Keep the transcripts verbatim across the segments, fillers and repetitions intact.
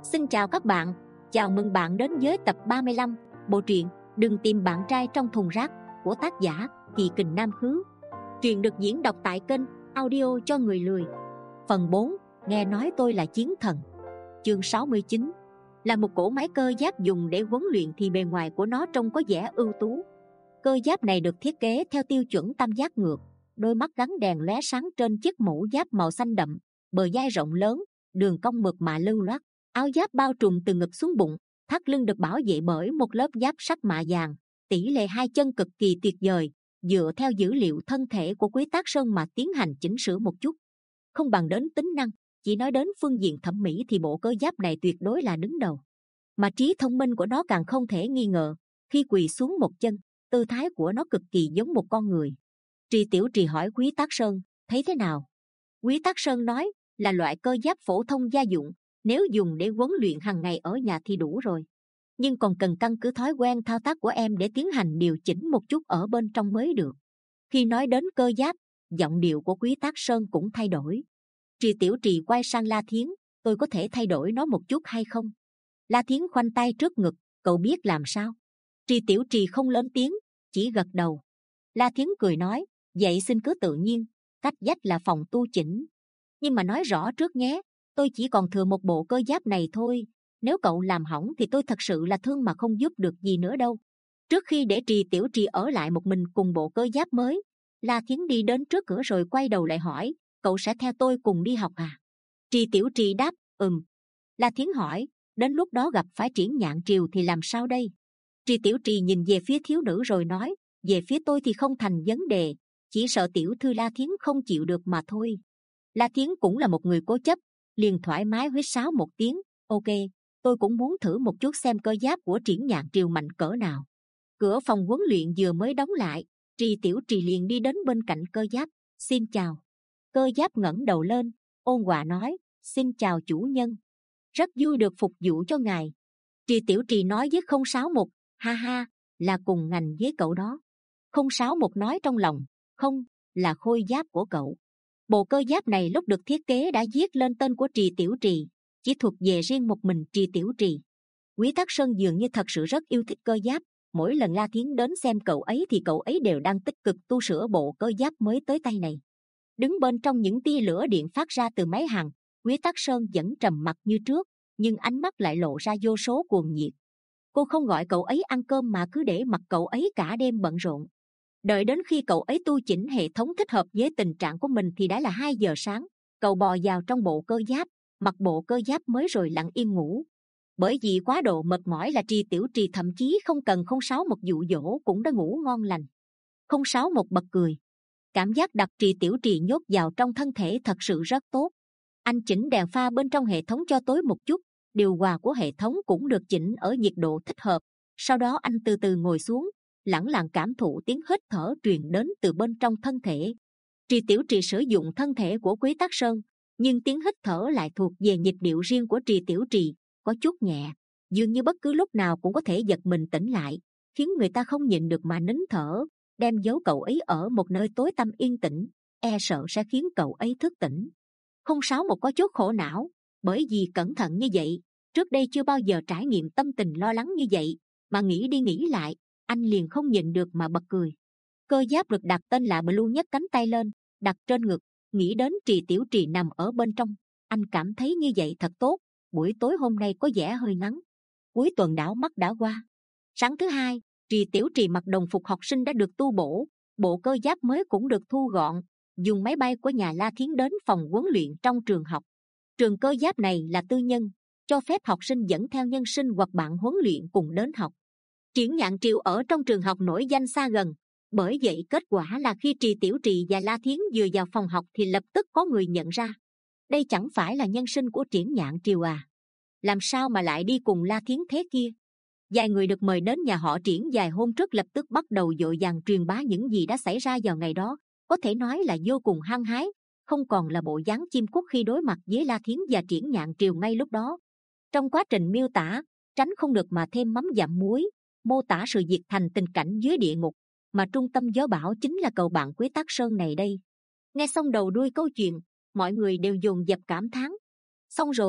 Xin chào các bạn, chào mừng bạn đến với tập ba mươi lăm bộ truyện Đừng tìm bạn trai trong thùng rác của tác giả Kỳ Kình Nam Khứ. Truyện được diễn đọc tại kênh audio cho người lười. Phần bốn, nghe nói tôi là chiến thần. Chương sáu mươi chín. Là một cỗ máy cơ giáp dùng để huấn luyện thì bề ngoài của nó trông có vẻ ưu tú. Cơ giáp này được thiết kế theo tiêu chuẩn tam giác ngược, đôi mắt gắn đèn lóe sáng trên chiếc mũ giáp màu xanh đậm, bờ vai rộng lớn, đường cong mượt mà lưu loát. Áo giáp bao trùm từ ngực xuống bụng, thắt lưng được bảo vệ bởi một lớp giáp sắt mạ vàng. Tỷ lệ hai chân cực kỳ tuyệt vời, dựa theo dữ liệu thân thể của Quý Tác Sơn mà tiến hành chỉnh sửa một chút. Không bằng đến tính năng, chỉ nói đến phương diện thẩm mỹ thì bộ cơ giáp này tuyệt đối là đứng đầu. Mà trí thông minh của nó càng không thể nghi ngờ. Khi quỳ xuống một chân, tư thái của nó cực kỳ giống một con người. Trì Tiểu Trì hỏi Quý Tác Sơn, thấy thế nào? Quý Tác Sơn nói, là loại cơ giáp phổ thông gia dụng, nếu dùng để huấn luyện hàng ngày ở nhà thì đủ rồi. Nhưng còn cần căn cứ thói quen thao tác của em để tiến hành điều chỉnh một chút ở bên trong mới được. Khi nói đến cơ giáp, giọng điệu của Quý Tác Sơn cũng thay đổi. Trì Tiểu Trì quay sang La Thiến, tôi có thể thay đổi nó một chút hay không? La Thiến khoanh tay trước ngực, cậu biết làm sao? Trì Tiểu Trì không lớn tiếng, chỉ gật đầu. La Thiến cười nói, vậy xin cứ tự nhiên, cách dách là phòng tu chỉnh. Nhưng mà nói rõ trước nhé, tôi chỉ còn thừa một bộ cơ giáp này thôi. Nếu cậu làm hỏng thì tôi thật sự là thương mà không giúp được gì nữa đâu. Trước khi để Trì Tiểu Trì ở lại một mình cùng bộ cơ giáp mới, La Thiến đi đến trước cửa rồi quay đầu lại hỏi, cậu sẽ theo tôi cùng đi học à? Trì Tiểu Trì đáp, ừm. La Thiến hỏi, đến lúc đó gặp phải Triển Nhạn Triều thì làm sao đây? Trì Tiểu Trì nhìn về phía thiếu nữ rồi nói, về phía tôi thì không thành vấn đề, chỉ sợ tiểu thư La Thiến không chịu được mà thôi. La Thiến cũng là một người cố chấp, liền thoải mái huýt sáo một tiếng, ok, tôi cũng muốn thử một chút xem cơ giáp của Triển Nhạn Triều mạnh cỡ nào. Cửa phòng huấn luyện vừa mới đóng lại, Trì Tiểu Trì liền đi đến bên cạnh cơ giáp, xin chào. Cơ giáp ngẩng đầu lên, ôn hòa nói, xin chào chủ nhân, rất vui được phục vụ cho ngài. Trì Tiểu Trì nói với không sáu một, ha ha, là cùng ngành với cậu đó. Không sáu một nói trong lòng, không, là khôi giáp của cậu. Bộ cơ giáp này lúc được thiết kế đã viết lên tên của Trì Tiểu Trì, chỉ thuộc về riêng một mình Trì Tiểu Trì. Quý Tác Sơn dường như thật sự rất yêu thích cơ giáp, mỗi lần La Thiến đến xem cậu ấy thì cậu ấy đều đang tích cực tu sửa bộ cơ giáp mới tới tay này. Đứng bên trong những tia lửa điện phát ra từ máy hàn, Quý Tác Sơn vẫn trầm mặc như trước, nhưng ánh mắt lại lộ ra vô số cuồng nhiệt. Cô không gọi cậu ấy ăn cơm mà cứ để mặc cậu ấy cả đêm bận rộn. Đợi đến khi cậu ấy tu chỉnh hệ thống thích hợp với tình trạng của mình thì đã là hai giờ sáng. Cậu bò vào trong bộ cơ giáp, mặc bộ cơ giáp mới rồi lặng im ngủ. Bởi vì quá độ mệt mỏi là Trì Tiểu Trì thậm chí không cần không sáu một dụ dỗ cũng đã ngủ ngon lành. Không sáu một bật cười. Cảm giác đặt Trì Tiểu Trì nhốt vào trong thân thể thật sự rất tốt. Anh chỉnh đèn pha bên trong hệ thống cho tối một chút, điều hòa của hệ thống cũng được chỉnh ở nhiệt độ thích hợp. Sau đó anh từ từ ngồi xuống, lẳng lặng cảm thụ tiếng hít thở truyền đến từ bên trong thân thể. Trì Tiểu Trì sử dụng thân thể của Quý Tác Sơn, nhưng tiếng hít thở lại thuộc về nhịp điệu riêng của Trì Tiểu Trì, có chút nhẹ, dường như bất cứ lúc nào cũng có thể giật mình tỉnh lại, khiến người ta không nhịn được mà nín thở, đem giấu cậu ấy ở một nơi tối tăm yên tĩnh, e sợ sẽ khiến cậu ấy thức tỉnh. Không sáu một có chút khổ não, bởi vì cẩn thận như vậy, trước đây chưa bao giờ trải nghiệm tâm tình lo lắng như vậy, mà nghĩ đi nghĩ lại, anh liền không nhịn được mà bật cười. Cơ giáp được đặt tên là Blue nhấc cánh tay lên, đặt trên ngực, nghĩ đến Trì Tiểu Trì nằm ở bên trong, anh cảm thấy như vậy thật tốt. Buổi tối hôm nay có vẻ hơi ngắn, cuối tuần đảo mắt đã qua. Sáng thứ hai, Trì Tiểu Trì mặc đồng phục học sinh đã được tu bổ, bộ cơ giáp mới cũng được thu gọn, dùng máy bay của nhà La Thiến đến phòng huấn luyện trong trường học. Trường cơ giáp này là tư nhân, cho phép học sinh dẫn theo nhân sinh hoặc bạn huấn luyện cùng đến học. Triển Nhạn Triều ở trong trường học nổi danh xa gần, bởi vậy kết quả là khi Trì Tiểu Trì và La Thiến vừa vào phòng học thì lập tức có người nhận ra, đây chẳng phải là nhân sinh của Triển Nhạn Triều à? Làm sao mà lại đi cùng La Thiến thế kia? Vài người được mời đến nhà họ Triển vài hôm trước lập tức bắt đầu vội vàng truyền bá những gì đã xảy ra vào ngày đó, có thể nói là vô cùng hăng hái, không còn là bộ dáng chim cút khi đối mặt với La Thiến và Triển Nhạn Triều ngay lúc đó. Trong quá trình miêu tả, tránh không được mà thêm mắm dặm muối, mô tả sự diệt thành tình cảnh dưới địa ngục, mà trung tâm gió bão chính là cậu bạn Quý Tác Sơn này đây. Nghe xong đầu đuôi câu chuyện, mọi người đều dồn dập cảm thán. Xong rồi,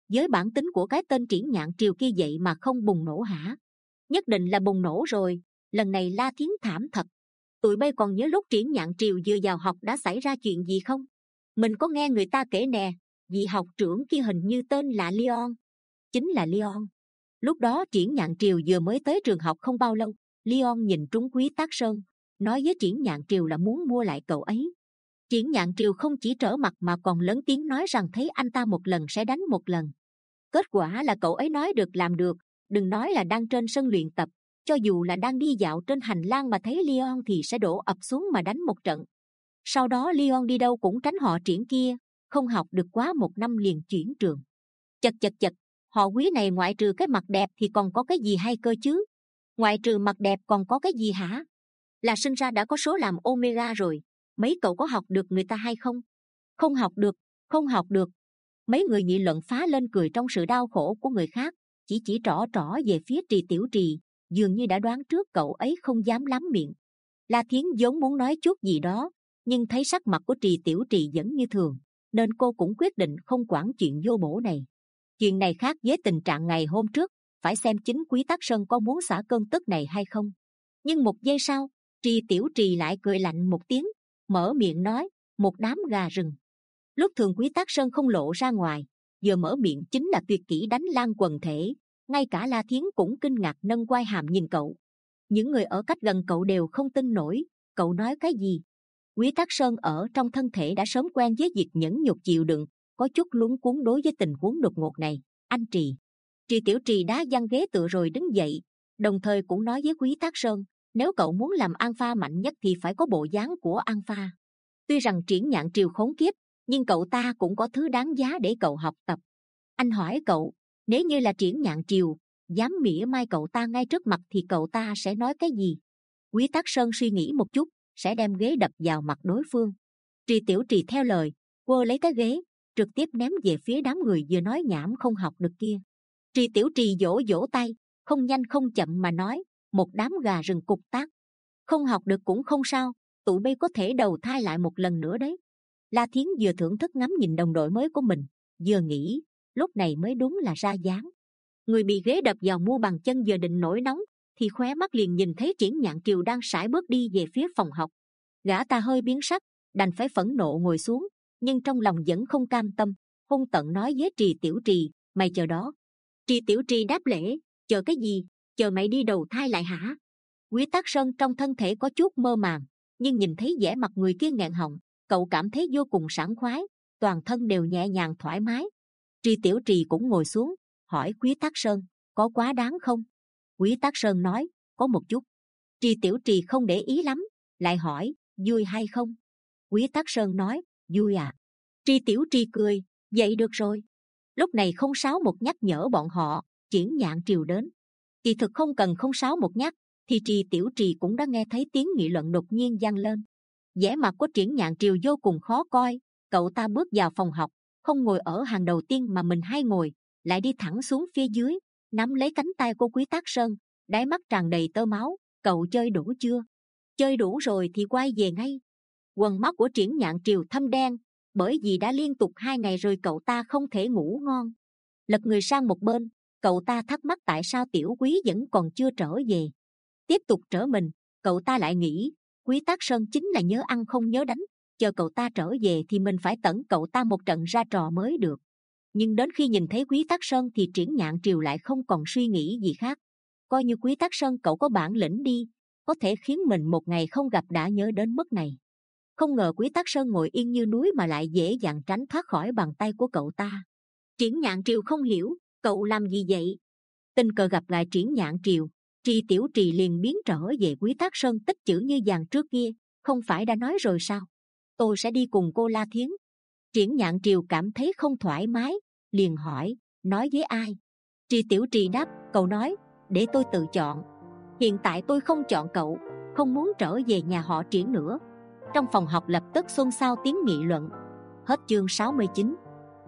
Với bản tính của cái tên Triển Nhạn Triều kia vậy mà không bùng nổ hả? Nhất định là bùng nổ rồi. Lần này La Thiến thảm thật. Tụi bay còn nhớ lúc Triển Nhạn Triều vừa vào học đã xảy ra chuyện gì không? Mình có nghe người ta kể nè. Vị học trưởng kia hình như tên là Leon. Chính là Leon. Lúc đó Triển Nhạn Triều vừa mới tới trường học không bao lâu. Leon nhìn trúng Quý Tác Sơn, nói với Triển Nhạn Triều là muốn mua lại cậu ấy. Triển Nhạn Triều không chỉ trở mặt mà còn lớn tiếng nói rằng thấy anh ta một lần sẽ đánh một lần. Kết quả là cậu ấy nói được làm được. Đừng nói là đang trên sân luyện tập, cho dù là đang đi dạo trên hành lang mà thấy Leon thì sẽ đổ ập xuống mà đánh một trận. Sau đó Leon đi đâu cũng tránh họ Triển kia, không học được quá một năm liền chuyển trường. Chật chật chật, họ Quý này ngoại trừ cái mặt đẹp thì còn có cái gì hay cơ chứ? Ngoại trừ mặt đẹp còn có cái gì hả? Là sinh ra đã có số làm Omega rồi. Mấy cậu có học được người ta hay không? Không học được, không học được. Mấy người nghị luận phá lên cười trong sự đau khổ của người khác, chỉ chỉ trỏ trỏ về phía Trì Tiểu Trì, dường như đã đoán trước cậu ấy không dám lắm miệng. La Thiến vốn muốn nói chút gì đó, nhưng thấy sắc mặt của Trì Tiểu Trì vẫn như thường, nên cô cũng quyết định không quản chuyện vô bổ này. Chuyện này khác với tình trạng ngày hôm trước, phải xem chính Quý Tác Sơn có muốn xả cơn tức này hay không. Nhưng một giây sau, Trì Tiểu Trì lại cười lạnh một tiếng, mở miệng nói, một đám gà rừng. Lúc thường Quý Tác Sơn không lộ ra ngoài, vừa mở miệng chính là tuyệt kỹ đánh lan quần thể. Ngay cả La Thiến cũng kinh ngạc nâng quai hàm nhìn cậu. Những người ở cách gần cậu đều không tin nổi, cậu nói cái gì? Quý Tác Sơn ở trong thân thể đã sớm quen với việc nhẫn nhục chịu đựng, có chút luống cuống đối với tình huống đột ngột này. Anh Trì. Trì Tiểu Trì đá văng ghế tựa rồi đứng dậy, đồng thời cũng nói với Quý Tác Sơn, nếu cậu muốn làm Alpha mạnh nhất thì phải có bộ dáng của Alpha. Tuy rằng Triển Nhạn Triều khốn kiếp, nhưng cậu ta cũng có thứ đáng giá để cậu học tập. Anh hỏi cậu, nếu như là Triển Nhạn Triều dám mỉa mai cậu ta ngay trước mặt thì cậu ta sẽ nói cái gì? Quý Tác Sơn suy nghĩ một chút, sẽ đem ghế đập vào mặt đối phương. Trì Tiểu Trì theo lời, quơ lấy cái ghế, trực tiếp ném về phía đám người vừa nói nhảm không học được kia. Trì Tiểu Trì vỗ vỗ tay, không nhanh không chậm mà nói, một đám gà rừng cục tác. Không học được cũng không sao, tụi bay có thể đầu thai lại một lần nữa đấy. La Thiến vừa thưởng thức ngắm nhìn đồng đội mới của mình, vừa nghĩ, lúc này mới đúng là ra dáng. Người bị ghế đập vào mu bàn chân vừa định nổi nóng, thì khóe mắt liền nhìn thấy Triển Nhạn Triều đang sải bước đi về phía phòng học. Gã ta hơi biến sắc, đành phải phẫn nộ ngồi xuống, nhưng trong lòng vẫn không cam tâm, hung tợn nói với Trì Tiểu Trì, mày chờ đó. Trì Tiểu Trì đáp lễ, chờ cái gì? Chờ mày đi đầu thai lại hả? Quý Tác Sơn trong thân thể có chút mơ màng, nhưng nhìn thấy vẻ mặt người kia nghẹn họng, cậu cảm thấy vô cùng sảng khoái, toàn thân đều nhẹ nhàng thoải mái. Trì Tiểu Trì cũng ngồi xuống, hỏi Quý Tác Sơn, có quá đáng không? Quý Tác Sơn nói, có một chút. Trì Tiểu Trì không để ý lắm, lại hỏi, vui hay không? Quý Tác Sơn nói, vui à? Trì Tiểu Trì cười, vậy được rồi. Lúc này không sáu một nhắc nhở bọn họ, Triển Nhạn Triều đến. Kỳ thực không cần không sáu một nhắc, thì Trì Tiểu Trì cũng đã nghe thấy tiếng nghị luận đột nhiên vang lên. Vẻ mặt của Triển Nhạn Triều vô cùng khó coi, cậu ta bước vào phòng học, không ngồi ở hàng đầu tiên mà mình hay ngồi, lại đi thẳng xuống phía dưới, nắm lấy cánh tay của Quý Tác Sơn, đáy mắt tràn đầy tơ máu. Cậu chơi đủ chưa? Chơi đủ rồi thì quay về ngay. Quần mắt của Triển Nhạn Triều thâm đen, bởi vì đã liên tục hai ngày rồi cậu ta không thể ngủ ngon. Lật người sang một bên, cậu ta thắc mắc tại sao Tiểu Quý vẫn còn chưa trở về. Tiếp tục trở mình, cậu ta lại nghĩ, Quý Tác Sơn chính là nhớ ăn không nhớ đánh, chờ cậu ta trở về thì mình phải tẩn cậu ta một trận ra trò mới được. Nhưng đến khi nhìn thấy Quý Tác Sơn thì Triển Nhạn Triều lại không còn suy nghĩ gì khác. Coi như Quý Tác Sơn cậu có bản lĩnh đi, có thể khiến mình một ngày không gặp đã nhớ đến mức này. Không ngờ Quý Tác Sơn ngồi yên như núi mà lại dễ dàng tránh thoát khỏi bàn tay của cậu ta. Triển Nhạn Triều không hiểu, cậu làm gì vậy? Tình cờ gặp lại Triển Nhạn Triều, Trì Tiểu Trì liền biến trở về Quý Tác Sơn tích chữ như vàng trước kia, không phải đã nói rồi sao? Tôi sẽ đi cùng cô La Thiến. Triển Nhạn Triều cảm thấy không thoải mái, liền hỏi, nói với ai? Trì Tiểu Trì đáp, cậu nói, để tôi tự chọn. Hiện tại tôi không chọn cậu, không muốn trở về nhà họ Triển nữa. Trong phòng học lập tức xôn xao tiếng nghị luận. Hết chương sáu mươi chín.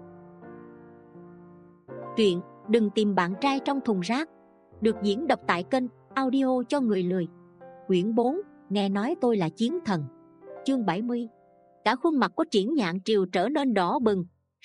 Truyện Đừng Tìm Bạn Trai Trong Thùng Rác được diễn đọc tại kênh Audio Cho Người Lười. Quyển bốn, nghe nói tôi là chiến thần. Chương bảy mươi. Cả khuôn mặt của Triển Nhạn Triều trở nên đỏ bừng,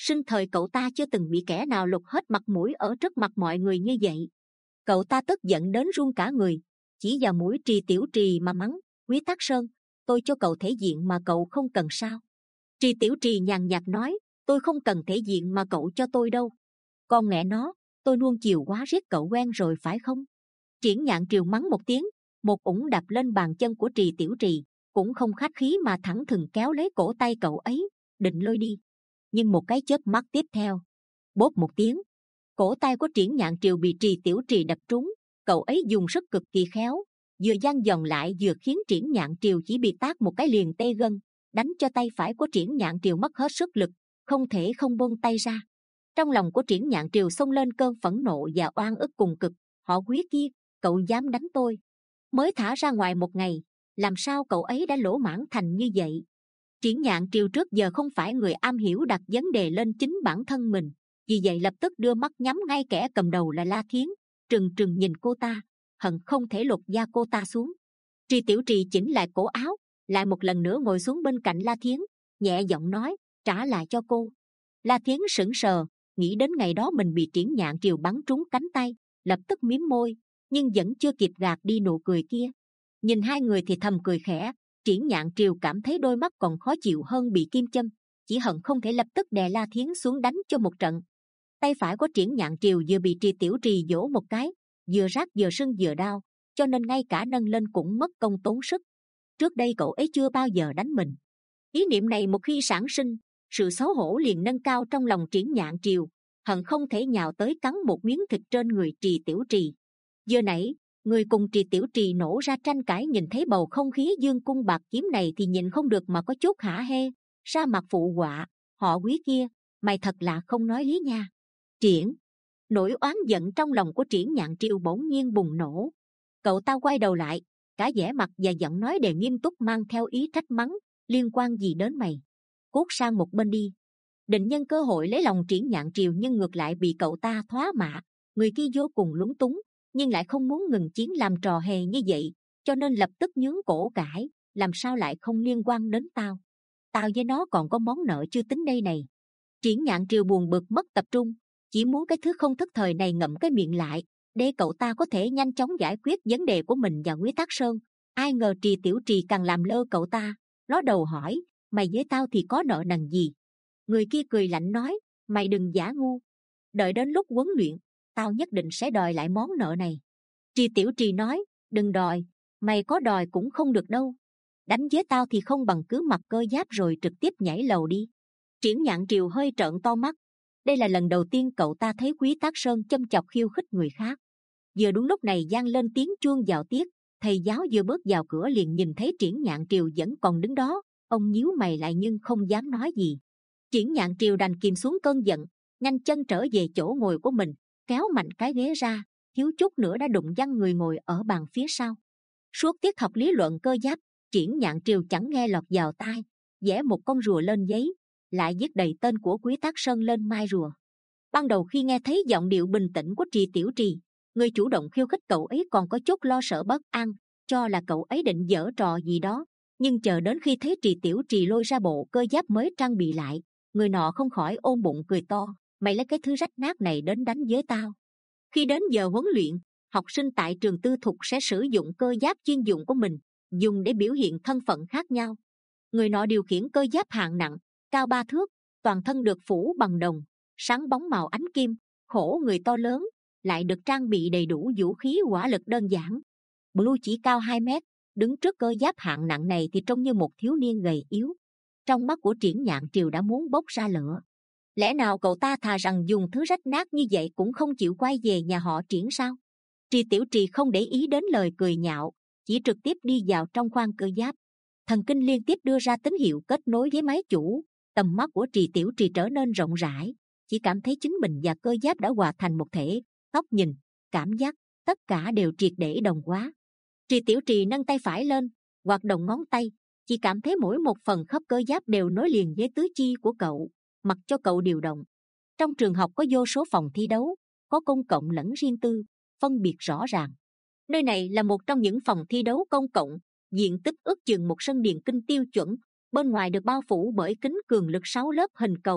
Sinh thời cậu ta chưa từng bị kẻ nào lột hết mặt mũi ở trước mặt mọi người như vậy. Cậu ta tức giận đến run cả người, chỉ vào mũi Trì Tiểu Trì mà mắng: Quý Tắc Sơn, tôi cho cậu thể diện mà cậu không cần sao? Trì Tiểu Trì nhàn nhạt nói: tôi không cần thể diện mà cậu cho tôi đâu. Con mẹ nó, tôi nuông chiều quá riết cậu quen rồi phải không? Triển Nhạn Triều mắng một tiếng, một ủng đạp lên bàn chân của Trì Tiểu Trì, cũng không khách khí mà thẳng thừng kéo lấy cổ tay cậu ấy, định lôi đi. Nhưng một cái chớp mắt tiếp theo, bốp một tiếng, cổ tay của Triển Nhạn Triều bị Trì Tiểu Trì đập trúng. Cậu ấy dùng sức cực kỳ khéo, vừa giăng giòn lại vừa khiến Triển Nhạn Triều chỉ bị tát một cái liền tê gân, đánh cho tay phải của Triển Nhạn Triều mất hết sức lực, không thể không buông tay ra. Trong lòng của Triển Nhạn Triều xông lên cơn phẫn nộ và oan ức cùng cực. Họ Quý kia, cậu dám đánh tôi? Mới thả ra ngoài một ngày, làm sao cậu ấy đã lỗ mãng thành như vậy? Triển Nhạn Triều trước giờ không phải người am hiểu đặt vấn đề lên chính bản thân mình, vì vậy lập tức đưa mắt nhắm ngay kẻ cầm đầu là La Thiến, trừng trừng nhìn cô ta, hận không thể lột da cô ta xuống. Trì Tiểu Trì chỉnh lại cổ áo, lại một lần nữa ngồi xuống bên cạnh La Thiến, nhẹ giọng nói: trả lại cho cô. La Thiến sững sờ, nghĩ đến ngày đó mình bị Triển Nhạn Triều bắn trúng cánh tay, lập tức mím môi, nhưng vẫn chưa kịp gạt đi nụ cười kia. Nhìn hai người thì thầm cười khẽ. Triển Nhạn Triều cảm thấy đôi mắt còn khó chịu hơn bị kim châm, chỉ hận không thể lập tức đè La Thiến xuống đánh cho một trận. Tay phải của Triển Nhạn Triều vừa bị Trì Tiểu Trì vỗ một cái, vừa rát vừa sưng vừa đau, cho nên ngay cả nâng lên cũng mất công tốn sức. Trước đây cậu ấy chưa bao giờ đánh mình. Ý niệm này một khi sản sinh, sự xấu hổ liền nâng cao trong lòng Triển Nhạn Triều, hận không thể nhào tới cắn một miếng thịt trên người Trì Tiểu Trì. Vừa nãy người cùng Trì Tiểu Trì nổ ra tranh cãi nhìn thấy bầu không khí dương cung bạc kiếm này thì nhìn không được mà có chút hả hê, ra mặt phụ họa: họ Quý kia, mày thật là không nói lý nha. Triển, nỗi oán giận trong lòng của Triển Nhạn Triều bỗng nhiên bùng nổ. Cậu ta quay đầu lại, cả vẻ mặt và giọng nói đều nghiêm túc mang theo ý trách mắng: liên quan gì đến mày? Cút sang một bên đi. Định nhân cơ hội lấy lòng Triển Nhạn Triều nhưng ngược lại bị cậu ta thoá mạ. Người kia vô cùng lúng túng, nhưng lại không muốn ngừng chiến làm trò hề như vậy, cho nên lập tức nhướng cổ cãi: làm sao lại không liên quan đến tao? Tao với nó còn có món nợ chưa tính đây này. Triển Nhạn Triều buồn bực mất tập trung, chỉ muốn cái thứ không thức thời này ngậm cái miệng lại, để cậu ta có thể nhanh chóng giải quyết vấn đề của mình và Quý Tắc Sơn. Ai ngờ Trì Tiểu Trì càng làm lơ cậu ta, ló đầu hỏi: mày với tao thì có nợ nần gì? Người kia cười lạnh nói: mày đừng giả ngu, đợi đến lúc huấn luyện, tao nhất định sẽ đòi lại món nợ này. Trì Tiểu Trì nói: đừng đòi, mày có đòi cũng không được đâu. Đánh với tao thì không bằng cứ mặc cơ giáp rồi trực tiếp nhảy lầu đi. Triển Nhạn Triều hơi trợn to mắt. Đây là lần đầu tiên cậu ta thấy Quý Tắc Sơn châm chọc khiêu khích người khác. Vừa đúng lúc này vang lên tiếng chuông vào tiết, thầy giáo vừa bước vào cửa liền nhìn thấy Triển Nhạn Triều vẫn còn đứng đó. Ông nhíu mày lại nhưng không dám nói gì. Triển Nhạn Triều đành kìm xuống cơn giận, nhanh chân trở về chỗ ngồi của mình, kéo mạnh cái ghế ra, thiếu chút nữa đã đụng văng người ngồi ở bàn phía sau. Suốt tiết học lý luận cơ giáp, Triển Nhạn Triều chẳng nghe lọt vào tai, vẽ một con rùa lên giấy, lại viết đầy tên của Quý Tắc Sơn lên mai rùa. Ban đầu khi nghe thấy giọng điệu bình tĩnh của Trì Tiểu Trì, người chủ động khiêu khích cậu ấy còn có chút lo sợ bất an, cho là cậu ấy định giở trò gì đó. Nhưng chờ đến khi thấy Trì Tiểu Trì lôi ra bộ cơ giáp mới trang bị lại, người nọ không khỏi ôm bụng cười to: mày lấy cái thứ rách nát này đến đánh với tao? Khi đến giờ huấn luyện, học sinh tại trường tư thục sẽ sử dụng cơ giáp chuyên dụng của mình, dùng để biểu hiện thân phận khác nhau. Người nọ điều khiển cơ giáp hạng nặng, cao ba thước, toàn thân được phủ bằng đồng, sáng bóng màu ánh kim, khổ người to lớn, lại được trang bị đầy đủ vũ khí hỏa lực đơn giản. Blue chỉ cao hai mét, đứng trước cơ giáp hạng nặng này thì trông như một thiếu niên gầy yếu. Trong mắt của Triển Nhạn Triều đã muốn bốc ra lửa. Lẽ nào cậu ta thà rằng dùng thứ rách nát như vậy cũng không chịu quay về nhà họ Triển sao? Trì Tiểu Trì không để ý đến lời cười nhạo, chỉ trực tiếp đi vào trong khoang cơ giáp. Thần kinh liên tiếp đưa ra tín hiệu kết nối với máy chủ. Tầm mắt của Trì Tiểu Trì trở nên rộng rãi, chỉ cảm thấy chính mình và cơ giáp đã hòa thành một thể. Tóc nhìn, cảm giác, tất cả đều triệt để đồng hóa. Trì Tiểu Trì nâng tay phải lên, hoạt động ngón tay, chỉ cảm thấy mỗi một phần khớp cơ giáp đều nối liền với tứ chi của cậu, mặc cho cậu điều động. Trong trường học có vô số phòng thi đấu, có công cộng lẫn riêng tư, phân biệt rõ ràng. Nơi này là một trong những phòng thi đấu công cộng, diện tích ước chừng một sân điền kinh tiêu chuẩn, bên ngoài được bao phủ bởi kính cường lực sáu lớp hình cầu.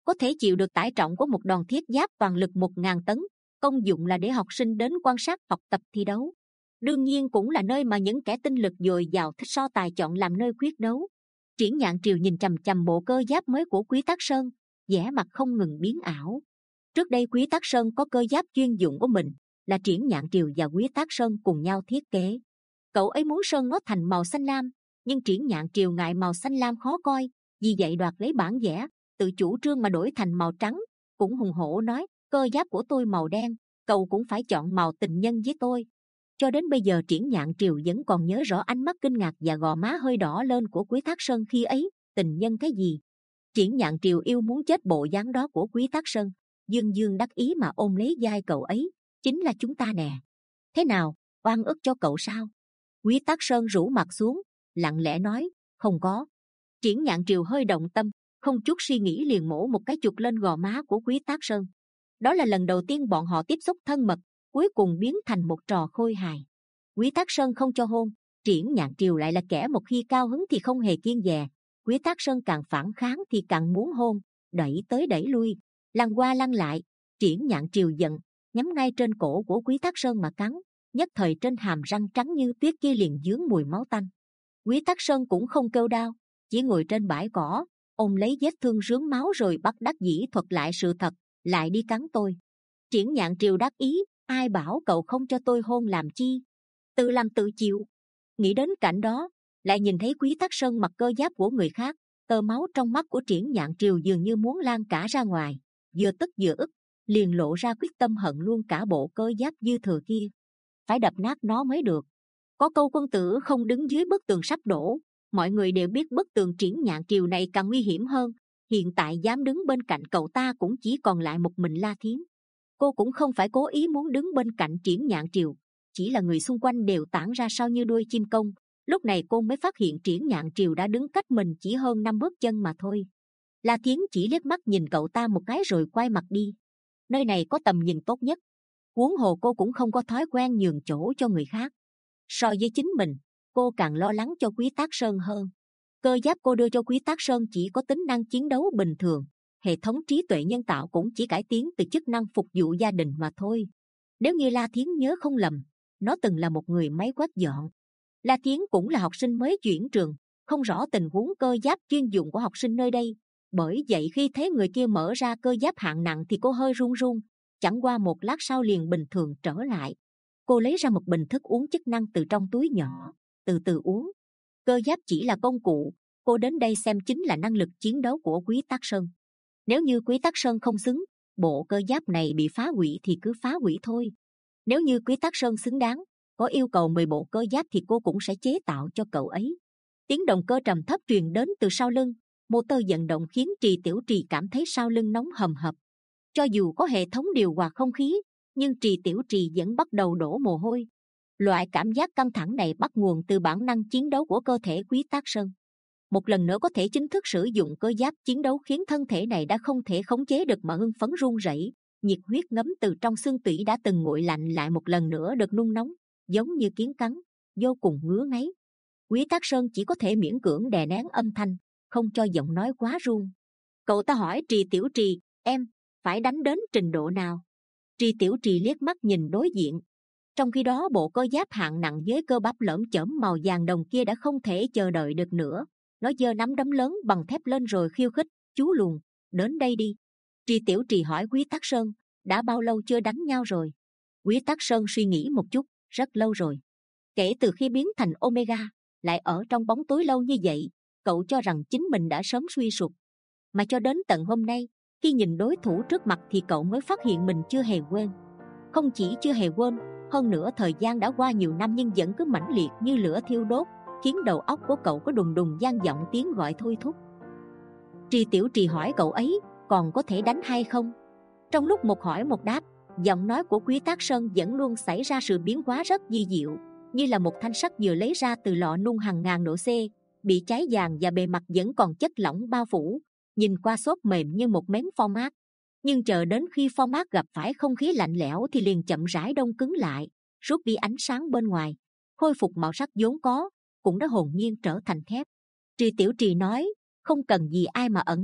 có thể chịu được tải trọng của một đòn thiết giáp toàn lực một ngàn tấn. Công dụng là để học sinh đến quan sát học tập thi đấu. Đương nhiên cũng là nơi mà những kẻ tinh lực dồi dào thích so tài chọn làm nơi quyết đấu. Triển Nhạn Triều nhìn chằm chằm bộ cơ giáp mới của Quý Tác Sơn, vẻ mặt không ngừng biến ảo. Trước đây Quý Tác Sơn có cơ giáp chuyên dụng của mình, là Triển Nhạn Triều và Quý Tác Sơn cùng nhau thiết kế. Cậu ấy muốn sơn nó thành màu xanh lam, nhưng Triển Nhạn Triều ngại màu xanh lam khó coi, vì vậy đoạt lấy bản vẽ, tự chủ trương mà đổi thành màu trắng, cũng hùng hổ nói: cơ giáp của tôi màu đen, cậu cũng phải chọn màu tình nhân với tôi. Cho đến bây giờ Triển Nhạn Triều vẫn còn nhớ rõ ánh mắt kinh ngạc và gò má hơi đỏ lên của Quý Tác Sơn khi ấy. Tình nhân cái gì? Triển Nhạn Triều yêu muốn chết bộ dáng đó của Quý Tác Sơn, dương dương đắc ý mà ôm lấy vai cậu ấy: chính là chúng ta nè. Thế nào, oan ức cho cậu sao? Quý Tác Sơn rũ mặt xuống, lặng lẽ nói: không có. Triển Nhạn Triều hơi động tâm, không chút suy nghĩ liền mổ một cái chụp lên gò má của Quý Tác Sơn. Đó là lần đầu tiên bọn họ tiếp xúc thân mật, cuối cùng biến thành một trò khôi hài. Quý Tác Sơn không cho hôn, Triển Nhạn Triều lại là kẻ một khi cao hứng thì không hề kiêng dè. Quý Tác Sơn càng phản kháng thì càng muốn hôn, đẩy tới đẩy lui, lăn qua lăn lại. Triển Nhạn Triều giận, nhắm ngay trên cổ của Quý Tác Sơn mà cắn, nhất thời trên hàm răng trắng như tuyết kia liền dướng mùi máu tanh. Quý Tác Sơn cũng không kêu đau, chỉ ngồi trên bãi cỏ, ôm lấy vết thương rướm máu rồi bắt đắc dĩ thuật lại sự thật: lại đi cắn tôi. Triển Nhạn Triều đắc ý: ai bảo cậu không cho tôi hôn làm chi? Tự làm tự chịu. Nghĩ đến cảnh đó, lại nhìn thấy Quý Tác Sơn mặc cơ giáp của người khác, tơ máu trong mắt của Triển Nhạn Triều dường như muốn lan cả ra ngoài, vừa tức vừa ức, liền lộ ra quyết tâm hận luôn cả bộ cơ giáp dư thừa kia, phải đập nát nó mới được. Có câu quân tử không đứng dưới bức tường sắp đổ, mọi người đều biết bức tường Triển Nhạn Triều này càng nguy hiểm hơn. Hiện tại dám đứng bên cạnh cậu ta cũng chỉ còn lại một mình La Thiến. Cô cũng không phải cố ý muốn đứng bên cạnh Triển Nhạn Triều, chỉ là người xung quanh đều tản ra sau như đuôi chim công. Lúc này cô mới phát hiện Triển Nhạn Triều đã đứng cách mình chỉ hơn năm bước chân mà thôi. La Thiến chỉ liếc mắt nhìn cậu ta một cái rồi quay mặt đi. Nơi này có tầm nhìn tốt nhất, huống hồ cô cũng không có thói quen nhường chỗ cho người khác. So với chính mình, cô càng lo lắng cho Quý Tác Sơn hơn. Cơ giáp cô đưa cho Quý Tác Sơn chỉ có tính năng chiến đấu bình thường, hệ thống trí tuệ nhân tạo cũng chỉ cải tiến từ chức năng phục vụ gia đình mà thôi. Nếu như La Thiến nhớ không lầm, nó từng là một người máy quét dọn. La Thiến cũng là học sinh mới chuyển trường, không rõ tình huống cơ giáp chuyên dụng của học sinh nơi đây. Bởi vậy khi thấy người kia mở ra cơ giáp hạng nặng thì cô hơi run run, chẳng qua một lát sau liền bình thường trở lại. Cô lấy ra một bình thức uống chức năng từ trong túi nhỏ, từ từ uống. Cơ giáp chỉ là công cụ, cô đến đây xem chính là năng lực chiến đấu của Quý Tác Sơn. Nếu như Quý Tác Sơn không xứng, bộ cơ giáp này bị phá hủy thì cứ phá hủy thôi. Nếu như Quý Tác Sơn xứng đáng, có yêu cầu mười bộ cơ giáp thì cô cũng sẽ chế tạo cho cậu ấy. Tiếng động cơ trầm thấp truyền đến từ sau lưng, motor vận động khiến Trì Tiểu Trì cảm thấy sau lưng nóng hầm hập. Cho dù có hệ thống điều hòa không khí, nhưng Trì Tiểu Trì vẫn bắt đầu đổ mồ hôi. Loại cảm giác căng thẳng này bắt nguồn từ bản năng chiến đấu của cơ thể Quý Tác Sơn. Một lần nữa có thể chính thức sử dụng cơ giáp chiến đấu khiến thân thể này đã không thể khống chế được mà hưng phấn run rẩy. Nhiệt huyết ngấm từ trong xương tủy đã từng nguội lạnh lại một lần nữa được nung nóng, giống như kiến cắn, vô cùng ngứa ngáy. Quý Tác Sơn chỉ có thể miễn cưỡng đè nén âm thanh, không cho giọng nói quá run. Cậu ta hỏi Trì Tiểu Trì: em phải đánh đến trình độ nào? Trì Tiểu Trì liếc mắt nhìn đối diện. Trong khi đó bộ cơ giáp hạng nặng với cơ bắp lởm chởm màu vàng đồng kia đã không thể chờ đợi được nữa. Nó giơ nắm đấm lớn bằng thép lên rồi khiêu khích: chú Luồn, đến đây đi. Trì Tiểu Trì hỏi Quý Tác Sơn: đã bao lâu chưa đánh nhau rồi? Quý Tác Sơn suy nghĩ một chút: rất lâu rồi. Kể từ khi biến thành Omega, lại ở trong bóng tối lâu như vậy, cậu cho rằng chính mình đã sớm suy sụp. Mà cho đến tận hôm nay, khi nhìn đối thủ trước mặt thì cậu mới phát hiện mình chưa hề quên. Không chỉ chưa hề quên, hơn nữa thời gian đã qua nhiều năm nhưng vẫn cứ mãnh liệt như lửa thiêu đốt, khiến đầu óc của cậu có đùng đùng vang vọng tiếng gọi thôi thúc. Trì Tiểu Trì hỏi cậu ấy: còn có thể đánh hay không? Trong lúc một hỏi một đáp, giọng nói của Quý Tác Sơn vẫn luôn xảy ra sự biến hóa rất vi diệu, như là một thanh sắt vừa lấy ra từ lò nung hàng ngàn độ C, bị cháy vàng và bề mặt vẫn còn chất lỏng bao phủ, nhìn qua xốp mềm như một miếng phô mát. Nhưng chờ đến khi phô mát gặp phải không khí lạnh lẽo thì liền chậm rãi đông cứng lại, rút đi ánh sáng bên ngoài, khôi phục màu sắc vốn có, cũng đã hồn nhiên trở thành thép. Trì Tiểu Trì nói: không cần gì ai mà ẩn nấp,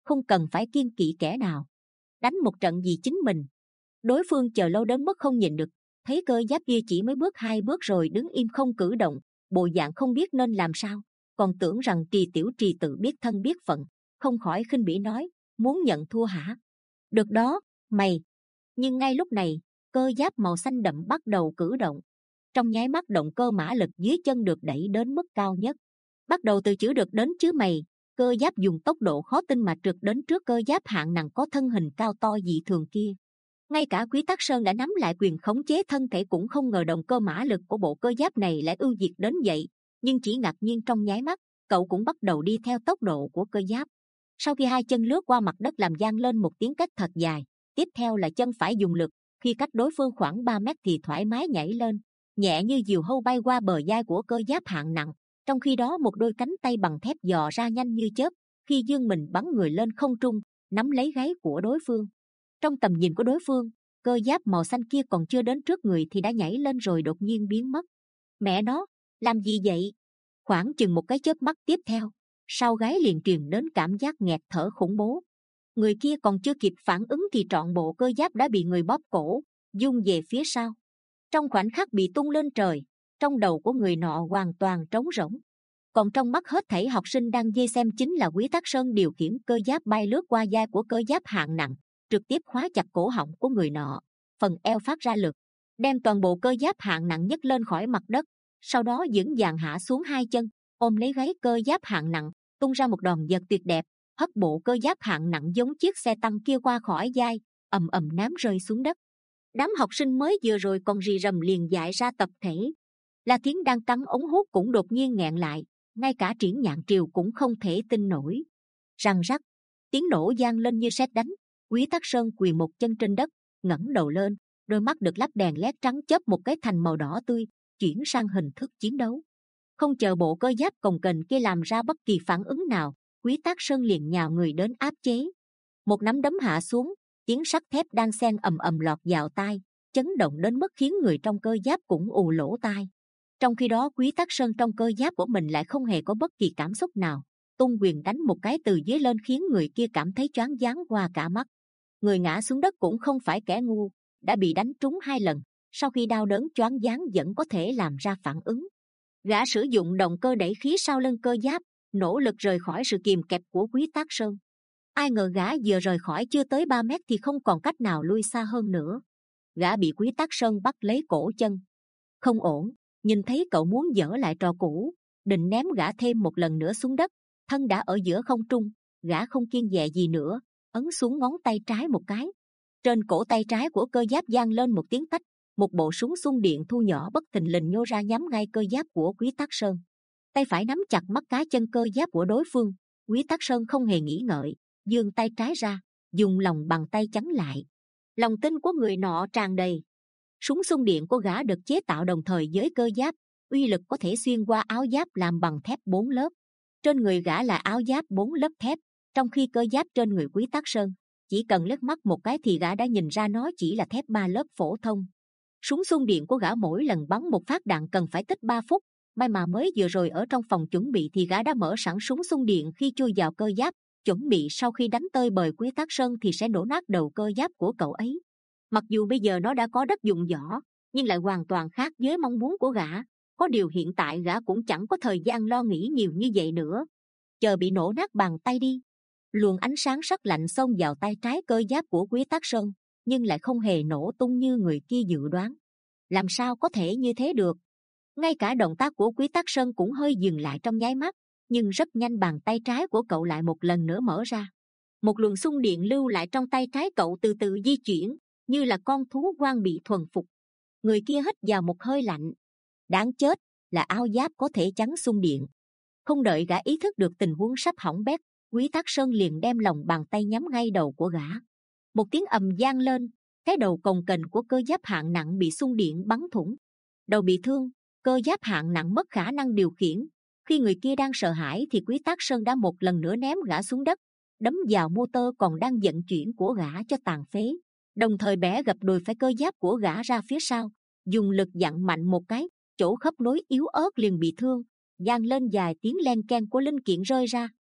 không cần phải kiêng kỵ kẻ nào, đánh một trận vì chính mình. Đối phương chờ lâu đến mức không nhịn được, thấy cơ giáp kia chỉ mới bước hai bước rồi đứng im không cử động, bộ dạng không biết nên làm sao, còn tưởng rằng Trì tiểu Trì tự biết thân biết phận, không khỏi khinh bỉ nói: muốn nhận thua hả? Được đó, mày. Nhưng ngay lúc này, cơ giáp màu xanh đậm bắt đầu cử động. Trong nháy mắt động cơ mã lực dưới chân được đẩy đến mức cao nhất, bắt đầu từ chữ được đến chứ mày. Cơ giáp dùng tốc độ khó tin mà trượt đến trước cơ giáp hạng nặng có thân hình cao to dị thường kia. Ngay cả Quý Tắc Sơn đã nắm lại quyền khống chế thân thể cũng không ngờ động cơ mã lực của bộ cơ giáp này lại ưu việt đến vậy. Nhưng chỉ ngạc nhiên trong nháy mắt, cậu cũng bắt đầu đi theo tốc độ của cơ giáp. Sau khi hai chân lướt qua mặt đất làm vang lên một tiếng cách thật dài, tiếp theo là chân phải dùng lực, khi cách đối phương khoảng ba mét thì thoải mái nhảy lên, nhẹ như diều hâu bay qua bờ vai của cơ giáp hạng nặng. Trong khi đó một đôi cánh tay bằng thép dò ra nhanh như chớp, khi giương mình bắn người lên không trung, nắm lấy gáy của đối phương. Trong tầm nhìn của đối phương, cơ giáp màu xanh kia còn chưa đến trước người thì đã nhảy lên rồi đột nhiên biến mất. Mẹ nó, làm gì vậy? Khoảng chừng một cái chớp mắt tiếp theo, sau gáy liền truyền đến cảm giác nghẹt thở khủng bố. Người kia còn chưa kịp phản ứng thì trọn bộ cơ giáp đã bị người bóp cổ, dung về phía sau. Trong khoảnh khắc bị tung lên trời, trong đầu của người nọ hoàn toàn trống rỗng. Còn trong mắt hết thảy học sinh đang dây xem chính là Quý Tắc Sơn điều khiển cơ giáp bay lướt qua vai của cơ giáp hạng nặng, trực tiếp khóa chặt cổ họng của người nọ, phần eo phát ra lực, đem toàn bộ cơ giáp hạng nặng nhấc lên khỏi mặt đất, sau đó vững vàng hạ xuống hai chân, ôm lấy gáy cơ giáp hạng nặng, tung ra một đòn giật tuyệt đẹp, hất bộ cơ giáp hạng nặng giống chiếc xe tăng kia qua khỏi vai, ầm ầm ném rơi xuống đất. Đám học sinh mới vừa rồi còn rì rầm liền dại ra tập thể. La Thiến đang cắn ống hút cũng đột nhiên nghẹn lại, ngay cả Triển Nhạn Triều cũng không thể tin nổi. Răng rắc, tiếng nổ vang lên như sét đánh. Quý Tắc Sơn quỳ một chân trên đất, ngẩng đầu lên, đôi mắt được lắp đèn led trắng chớp một cái thành màu đỏ tươi, chuyển sang hình thức chiến đấu. Không chờ bộ cơ giáp cồng kềnh kia làm ra bất kỳ phản ứng nào, Quý Tắc Sơn liền nhào người đến áp chế. Một nắm đấm hạ xuống, tiếng sắt thép đan xen ầm ầm lọt vào tai, chấn động đến mức khiến người trong cơ giáp cũng ù lỗ tai. Trong khi đó Quý Tắc Sơn trong cơ giáp của mình lại không hề có bất kỳ cảm xúc nào, tung quyền đánh một cái từ dưới lên khiến người kia cảm thấy choáng váng qua cả mắt. Người ngã xuống đất cũng không phải kẻ ngu, đã bị đánh trúng hai lần, sau khi đau đớn choáng váng vẫn có thể làm ra phản ứng. Gã sử dụng động cơ đẩy khí sau lưng cơ giáp, nỗ lực rời khỏi sự kìm kẹp của Quý Tắc Sơn. Ai ngờ gã vừa rời khỏi chưa tới ba mét thì không còn cách nào lui xa hơn nữa. Gã bị Quý Tắc Sơn bắt lấy cổ chân. Không ổn, nhìn thấy cậu muốn dở lại trò cũ, định ném gã thêm một lần nữa xuống đất, thân đã ở giữa không trung, gã không kiêng dè gì nữa, ấn xuống ngón tay trái một cái. Trên cổ tay trái của cơ giáp vang lên một tiếng tách, một bộ súng xung điện thu nhỏ bất thình lình nhô ra nhắm ngay cơ giáp của Quý Tắc Sơn. Tay phải nắm chặt mắt cá chân cơ giáp của đối phương, Quý Tắc Sơn không hề nghĩ ngợi, giương tay trái ra, dùng lòng bàn tay chắn lại. Lòng tin của người nọ tràn đầy. Súng xung điện của gã được chế tạo đồng thời với cơ giáp, uy lực có thể xuyên qua áo giáp làm bằng thép bốn lớp. Trên người gã là áo giáp bốn lớp thép, trong khi cơ giáp trên người Quý Tắc Sơn chỉ cần liếc mắt một cái thì gã đã nhìn ra nó chỉ là thép ba lớp phổ thông. Súng xung điện của gã mỗi lần bắn một phát đạn cần phải tích ba phút. May mà mới vừa rồi ở trong phòng chuẩn bị thì gã đã mở sẵn súng xung điện khi chui vào cơ giáp, chuẩn bị sau khi đánh tơi bời Quý Tắc Sơn thì sẽ nổ nát đầu cơ giáp của cậu ấy. Mặc dù bây giờ nó đã có đất dụng võ, nhưng lại hoàn toàn khác với mong muốn của gã. Có điều hiện tại gã cũng chẳng có thời gian lo nghĩ nhiều như vậy nữa. Chờ bị nổ nát bàn tay đi. Luồng ánh sáng sắc lạnh xông vào tay trái cơ giáp của Quý Tắc Sơn, nhưng lại không hề nổ tung như người kia dự đoán. Làm sao có thể như thế được? Ngay cả động tác của Quý Tắc Sơn cũng hơi dừng lại trong nháy mắt, nhưng rất nhanh bàn tay trái của cậu lại một lần nữa mở ra. Một luồng xung điện lưu lại trong tay trái cậu từ từ di chuyển, như là con thú hoang bị thuần phục. Người kia hít vào một hơi lạnh. Đáng chết, là áo giáp có thể chắn xung điện. Không đợi gã ý thức được tình huống sắp hỏng bét, Quý Tắc Sơn liền đem lòng bàn tay nhắm ngay đầu của gã. Một tiếng ầm vang lên, cái đầu cồng kềnh của cơ giáp hạng nặng bị xung điện bắn thủng. Đầu bị thương, cơ giáp hạng nặng mất khả năng điều khiển. Khi người kia đang sợ hãi thì Quý Tắc Sơn đã một lần nữa ném gã xuống đất, đấm vào motor còn đang vận chuyển của gã cho tàn phế, đồng thời bẻ gập đùi phải cơ giáp của gã ra phía sau, dùng lực dặn mạnh một cái, chỗ khớp nối yếu ớt liền bị thương, vang lên vài tiếng len keng của linh kiện rơi ra.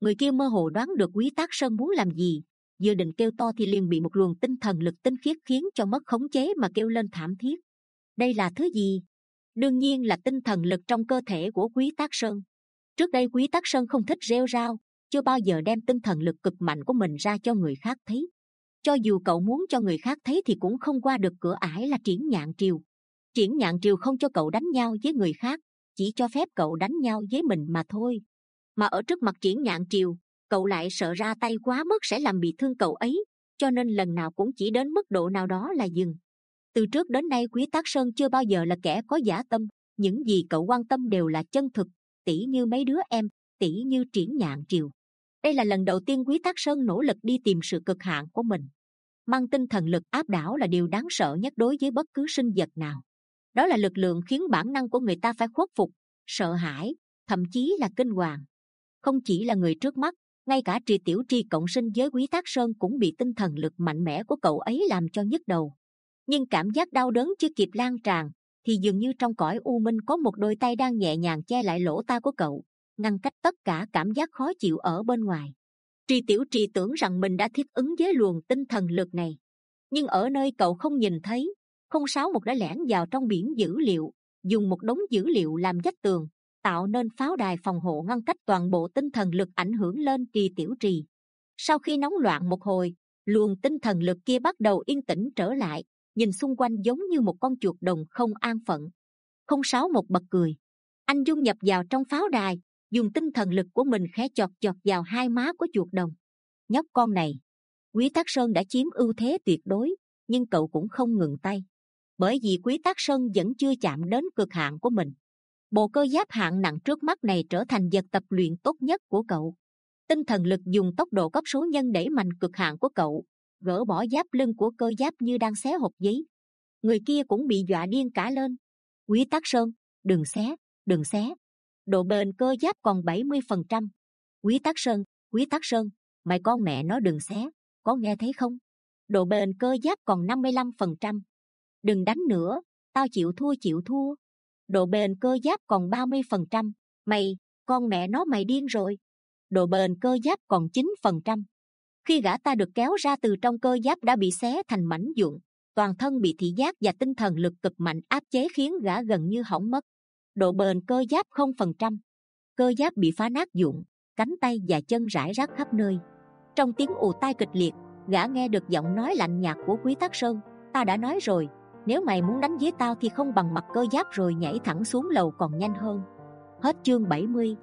Người kia mơ hồ đoán được Quý Tác Sơn muốn làm gì, vừa định kêu to thì liền bị một luồng tinh thần lực tinh khiết khiến cho mất khống chế mà kêu lên thảm thiết. Đây là thứ gì? Đương nhiên là tinh thần lực trong cơ thể của Quý Tác Sơn. Trước đây Quý Tác Sơn không thích rêu rao, chưa bao giờ đem tinh thần lực cực mạnh của mình ra cho người khác thấy. Cho dù cậu muốn cho người khác thấy thì cũng không qua được cửa ải là Triển Nhạn Triều. Triển Nhạn Triều không cho cậu đánh nhau với người khác, chỉ cho phép cậu đánh nhau với mình mà thôi. Mà ở trước mặt Triển Nhạn Triều, cậu lại sợ ra tay quá mức sẽ làm bị thương cậu ấy, cho nên lần nào cũng chỉ đến mức độ nào đó là dừng. Từ trước đến nay Quý Tác Sơn chưa bao giờ là kẻ có dã tâm, những gì cậu quan tâm đều là chân thực, tỉ như mấy đứa em, tỉ như Triển Nhạn Triều. Đây là lần đầu tiên Quý Tác Sơn nỗ lực đi tìm sự cực hạn của mình. Mang tinh thần lực áp đảo là điều đáng sợ nhất đối với bất cứ sinh vật nào. Đó là lực lượng khiến bản năng của người ta phải khuất phục, sợ hãi, thậm chí là kinh hoàng. Không chỉ là người trước mắt, ngay cả Trì Tiểu Trì cộng sinh với Quý Tác Sơn cũng bị tinh thần lực mạnh mẽ của cậu ấy làm cho nhức đầu. Nhưng cảm giác đau đớn chưa kịp lan tràn, thì dường như trong cõi u minh có một đôi tay đang nhẹ nhàng che lại lỗ tai của cậu, ngăn cách tất cả cảm giác khó chịu ở bên ngoài. Trì Tiểu Trì tưởng rằng mình đã thích ứng với luồng tinh thần lực này, nhưng ở nơi cậu không nhìn thấy, không sáu một đã lẻn vào trong biển dữ liệu, dùng một đống dữ liệu làm vách tường, tạo nên pháo đài phòng hộ ngăn cách toàn bộ tinh thần lực ảnh hưởng lên Trì Tiểu Trì. Sau khi nóng loạn một hồi, luồng tinh thần lực kia bắt đầu yên tĩnh trở lại, nhìn xung quanh giống như một con chuột đồng không an phận. Không sáu một bật cười. Anh dung nhập vào trong pháo đài, dùng tinh thần lực của mình khẽ chọt chọt vào hai má của chuột đồng. Nhóc con này, Quý Tác Sơn đã chiếm ưu thế tuyệt đối, nhưng cậu cũng không ngừng tay, bởi vì Quý Tác Sơn vẫn chưa chạm đến cực hạn của mình. Bộ cơ giáp hạng nặng trước mắt này trở thành vật tập luyện tốt nhất của cậu. Tinh thần lực dùng tốc độ cấp số nhân đẩy mạnh cực hạn của cậu, gỡ bỏ giáp lưng của cơ giáp như đang xé hộp giấy. Người kia cũng bị dọa điên cả lên. Quý Tác Sơn, đừng xé, đừng xé. Độ bền cơ giáp còn bảy mươi phần trăm. Quý Tác Sơn, Quý Tác Sơn, mày con mẹ nó đừng xé, có nghe thấy không? Độ bền cơ giáp còn năm mươi lăm phần trăm. Đừng đánh nữa, tao chịu thua chịu thua. Độ bền cơ giáp còn ba mươi phần trăm. Mày, con mẹ nó mày điên rồi. Độ bền cơ giáp còn chín phần trăm. Khi gã ta được kéo ra từ trong cơ giáp đã bị xé thành mảnh vụn, toàn thân bị thị giác và tinh thần lực cực mạnh áp chế khiến gã gần như hỏng mất. Độ bền cơ giáp không phần trăm. Cơ giáp bị phá nát vụn, cánh tay và chân rải rác khắp nơi. Trong tiếng ù tai kịch liệt, gã nghe được giọng nói lạnh nhạt của Quý Tác Sơn. Ta đã nói rồi, nếu mày muốn đánh với tao thì không bằng mặc cơ giáp rồi nhảy thẳng xuống lầu còn nhanh hơn. Hết chương bảy mươi.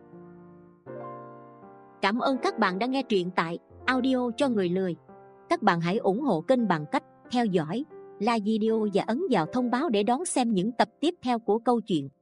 Cảm ơn các bạn đã nghe truyện tại Audio cho người lười. Các bạn hãy ủng hộ kênh bằng cách theo dõi, like video và ấn vào thông báo để đón xem những tập tiếp theo của câu chuyện.